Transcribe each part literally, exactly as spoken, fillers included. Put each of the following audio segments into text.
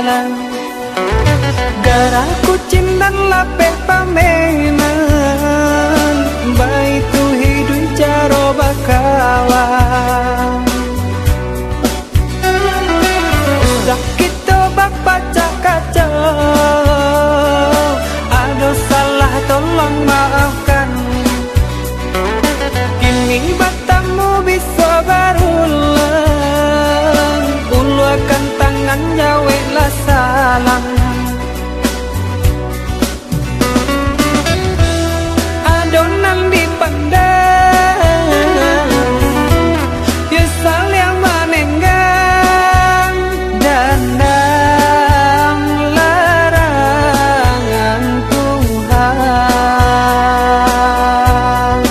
salah. Gara kucing dan lapeh pamenan, baik tu hidup caro bakawan. Sakit tu bapak cak-kacau, ada salah tolong maafkan. Kini batamu bisa berulang, ulurkan tangan jawablah salam. Adonan dipandang, ya saling menenggang, dandang larangan Tuhan.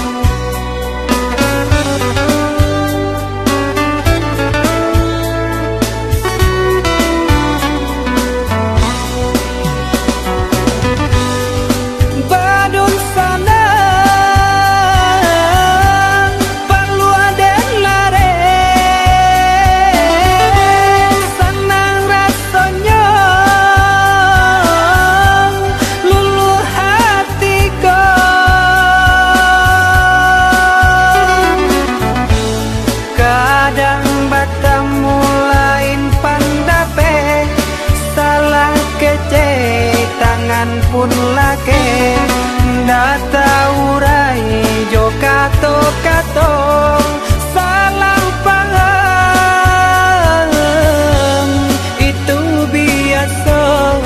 Badun sana perlu ada lare, senang rasanya luluh hatiku. Kadang batamu lain pandape, salah kece tangan pun lake. Ndak tahu rai jo kato-kato, salah paham itu biasa.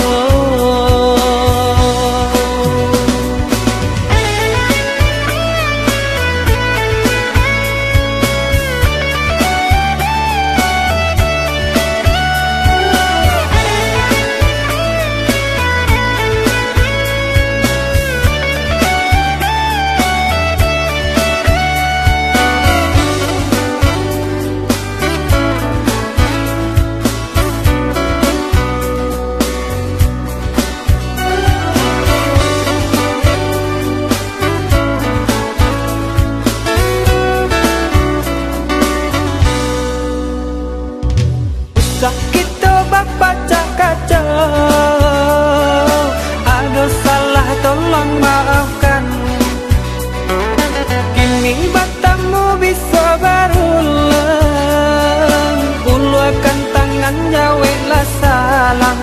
Sakit tu bapak cak-kacau, ada salah tolong maafkan. Kini batamu bisa berulang, ulurkan tangan jawablah salam.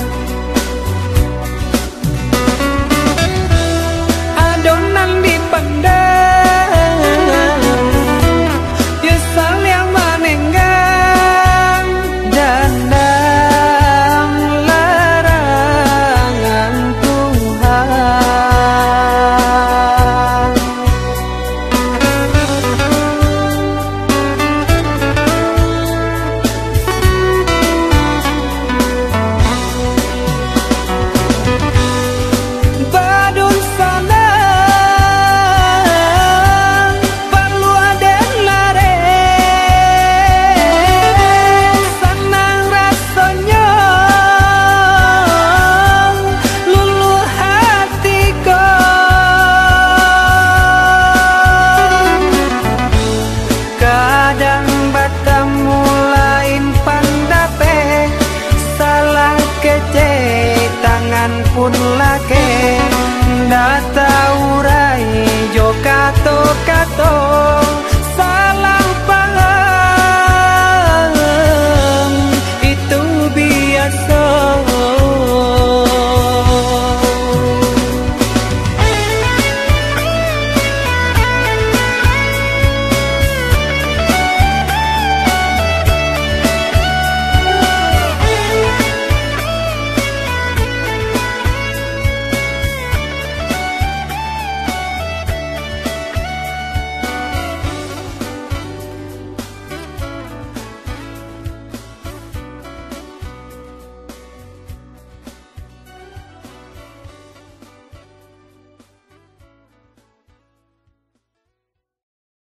Adonan dipandang, ya saling menenggang, dandang larangan Tuhan. Badun sana perlu ada lare, senang rasanya luluh hatiku. Kadang batamu lain pandape, salah kece tangan pun lake. Ndak tahu rai jo kato-kato,